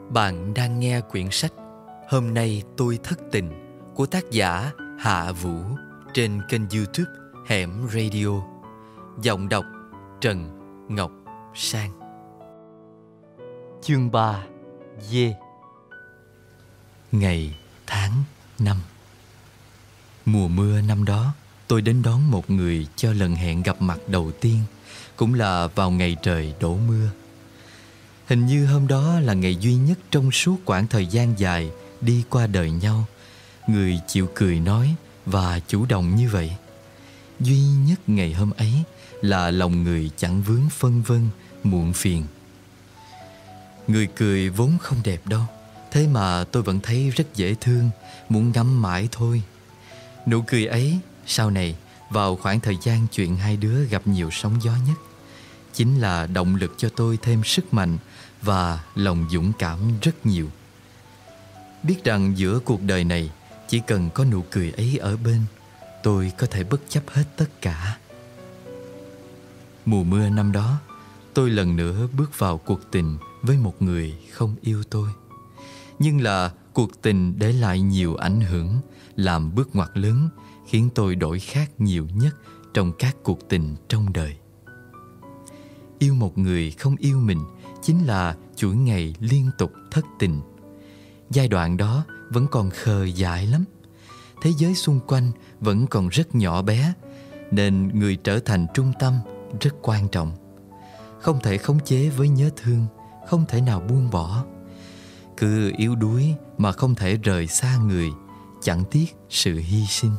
Bạn đang nghe quyển sách Hôm nay tôi thất tình của tác giả Hạ Vũ trên kênh YouTube Hẻm Radio. Giọng đọc Trần Ngọc Sang. Chương 3. Dê. Ngày tháng 5. Mùa mưa năm đó, tôi đến đón một người cho lần hẹn gặp mặt đầu tiên, cũng là vào ngày trời đổ mưa. Hình như hôm đó là ngày duy nhất trong suốt quãng thời gian dài đi qua đời nhau, người chịu cười nói và chủ động như vậy. Duy nhất ngày hôm ấy là lòng người chẳng vướng phân vân, muộn phiền. Người cười vốn không đẹp đâu, thế mà tôi vẫn thấy rất dễ thương, muốn ngắm mãi thôi. Nụ cười ấy sau này, vào khoảng thời gian chuyện hai đứa gặp nhiều sóng gió nhất, chính là động lực cho tôi thêm sức mạnh và lòng dũng cảm rất nhiều. Biết rằng giữa cuộc đời này chỉ cần có nụ cười ấy ở bên, tôi có thể bất chấp hết tất cả. Mùa mưa năm đó, tôi lần nữa bước vào cuộc tình với một người không yêu tôi. Nhưng là cuộc tình để lại nhiều ảnh hưởng, làm bước ngoặt lớn, khiến tôi đổi khác nhiều nhất trong các cuộc tình trong đời. Yêu một người không yêu mình chính là chuỗi ngày liên tục thất tình. Giai đoạn đó vẫn còn khờ dại lắm. Thế giới xung quanh vẫn còn rất nhỏ bé, nên người trở thành trung tâm rất quan trọng. Không thể khống chế với nhớ thương, không thể nào buông bỏ. Cứ yếu đuối mà không thể rời xa người, chẳng tiếc sự hy sinh.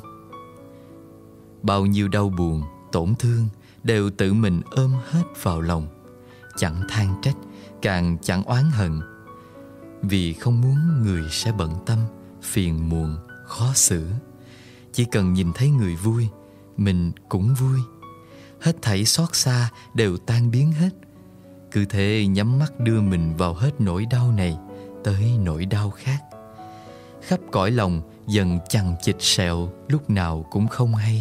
Bao nhiêu đau buồn, tổn thương đều tự mình ôm hết vào lòng, chẳng than trách, càng chẳng oán hận, vì không muốn người sẽ bận tâm, phiền muộn, khó xử. Chỉ cần nhìn thấy người vui, mình cũng vui. Hết thảy xót xa đều tan biến hết. Cứ thế nhắm mắt đưa mình vào hết nỗi đau này tới nỗi đau khác. Khắp cõi lòng dần chằng chịt sẹo, lúc nào cũng không hay.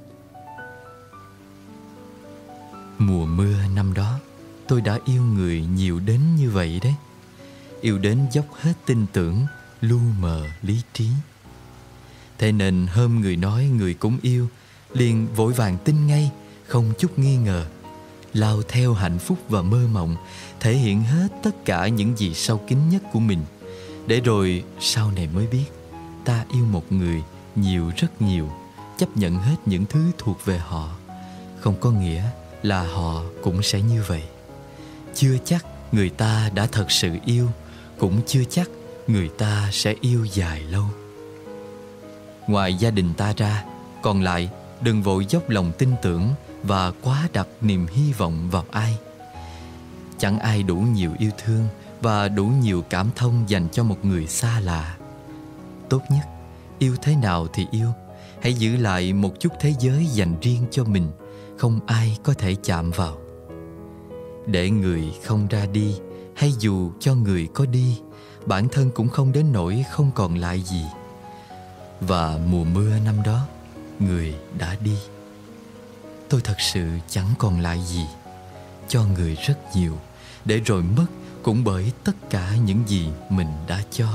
Mùa mưa năm đó, tôi đã yêu người nhiều đến như vậy đấy. Yêu đến dốc hết tin tưởng, lu mờ lý trí. Thế nên hôm người nói người cũng yêu, liền vội vàng tin ngay, không chút nghi ngờ. Lao theo hạnh phúc và mơ mộng, thể hiện hết tất cả những gì sâu kín nhất của mình. Để rồi sau này mới biết, ta yêu một người nhiều, rất nhiều, chấp nhận hết những thứ thuộc về họ. Không có nghĩa là họ cũng sẽ như vậy. Chưa chắc người ta đã thật sự yêu, cũng chưa chắc người ta sẽ yêu dài lâu. Ngoài gia đình ta ra, còn lại đừng vội dốc lòng tin tưởng và quá đặt niềm hy vọng vào ai. Chẳng ai đủ nhiều yêu thương và đủ nhiều cảm thông dành cho một người xa lạ. Tốt nhất, yêu thế nào thì yêu, hãy giữ lại một chút thế giới dành riêng cho mình, không ai có thể chạm vào. Để người không ra đi, hay dù cho người có đi, bản thân cũng không đến nỗi không còn lại gì. Và mùa mưa năm đó, người đã đi. Tôi thật sự chẳng còn lại gì. Cho người rất nhiều, để rồi mất cũng bởi tất cả những gì mình đã cho.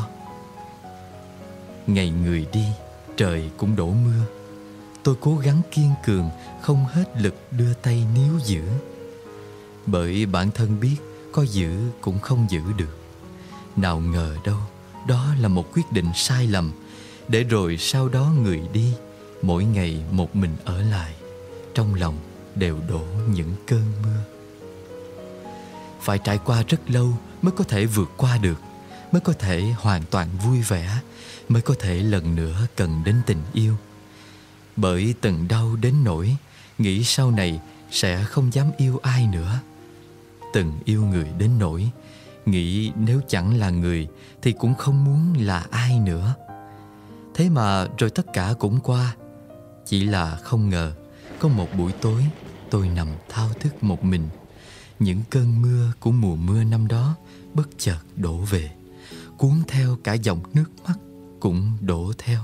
Ngày người đi, trời cũng đổ mưa. Tôi cố gắng kiên cường, không hết lực đưa tay níu giữ. Bởi bản thân biết có giữ cũng không giữ được. Nào ngờ đâu, đó là một quyết định sai lầm. Để rồi sau đó người đi, mỗi ngày một mình ở lại, trong lòng đều đổ những cơn mưa. Phải trải qua rất lâu mới có thể vượt qua được, mới có thể hoàn toàn vui vẻ, mới có thể lần nữa cần đến tình yêu. Bởi từng đau đến nỗi nghĩ sau này sẽ không dám yêu ai nữa. Từng yêu người đến nỗi nghĩ nếu chẳng là người thì cũng không muốn là ai nữa. Thế mà rồi tất cả cũng qua. Chỉ là không ngờ có một buổi tối tôi nằm thao thức một mình. Những cơn mưa của mùa mưa năm đó bất chợt đổ về, cuốn theo cả dòng nước mắt cũng đổ theo.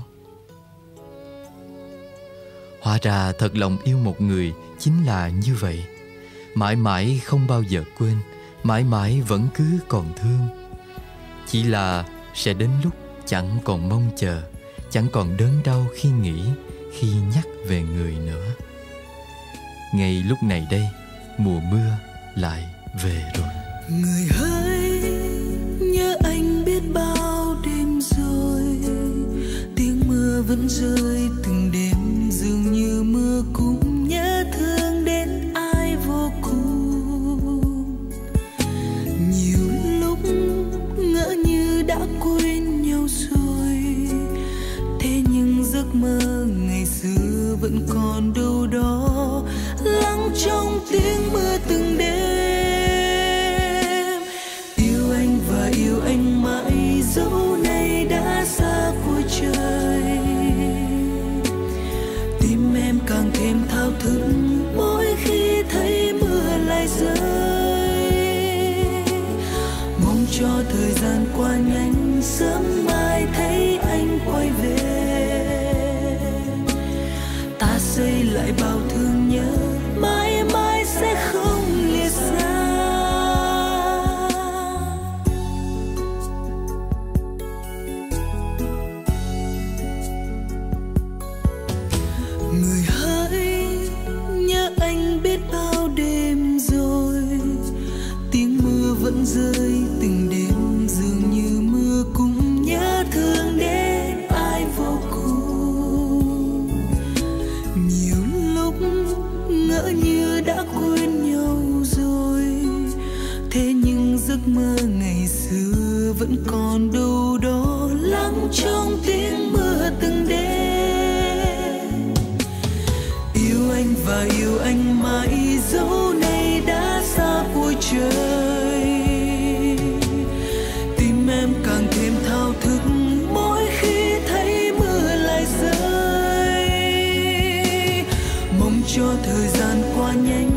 Hóa ra thật lòng yêu một người chính là như vậy. Mãi mãi không bao giờ quên, mãi mãi vẫn cứ còn thương. Chỉ là sẽ đến lúc chẳng còn mong chờ, chẳng còn đớn đau khi nghĩ, khi nhắc về người nữa. Ngay lúc này đây, mùa mưa lại về rồi. Người hỡi, nhớ anh biết bao đêm rồi. Tiếng mưa vẫn rơi từng đêm, dường như mưa cũng nhớ thương đến ai vô cùng. Nhiều lúc ngỡ như đã quên nhau rồi, thế nhưng giấc mơ ngày xưa vẫn còn đâu đó, lắng trong tiếng mưa từng đêm. Yêu anh và yêu anh mãi, dẫu nay đã xa cuối trời. Tim em càng thêm thao thức mỗi khi thấy mưa lại rơi. Mong cho thời gian qua nhanh, sớm mai thấy anh quay về. Ta xây lại bao thương nhớ, mãi mãi sẽ không lìa xa. Người hỡi, nhớ anh biết bao đêm rồi. Tiếng mưa vẫn rơi từng đêm, dường như mưa cũng nhớ thương đến ai vô cùng. Nhiều lúc ngỡ như đã quên nhau rồi, thế nhưng giấc mơ ngày xưa vẫn còn đâu đó, lắng trong tiếng mưa từng đêm. Yêu anh và yêu anh mãi, dẫu nay đã xa cuối trời. Tim em càng thêm thao thức mỗi khi thấy mưa lại rơi. Mong cho thời gian qua nhanh,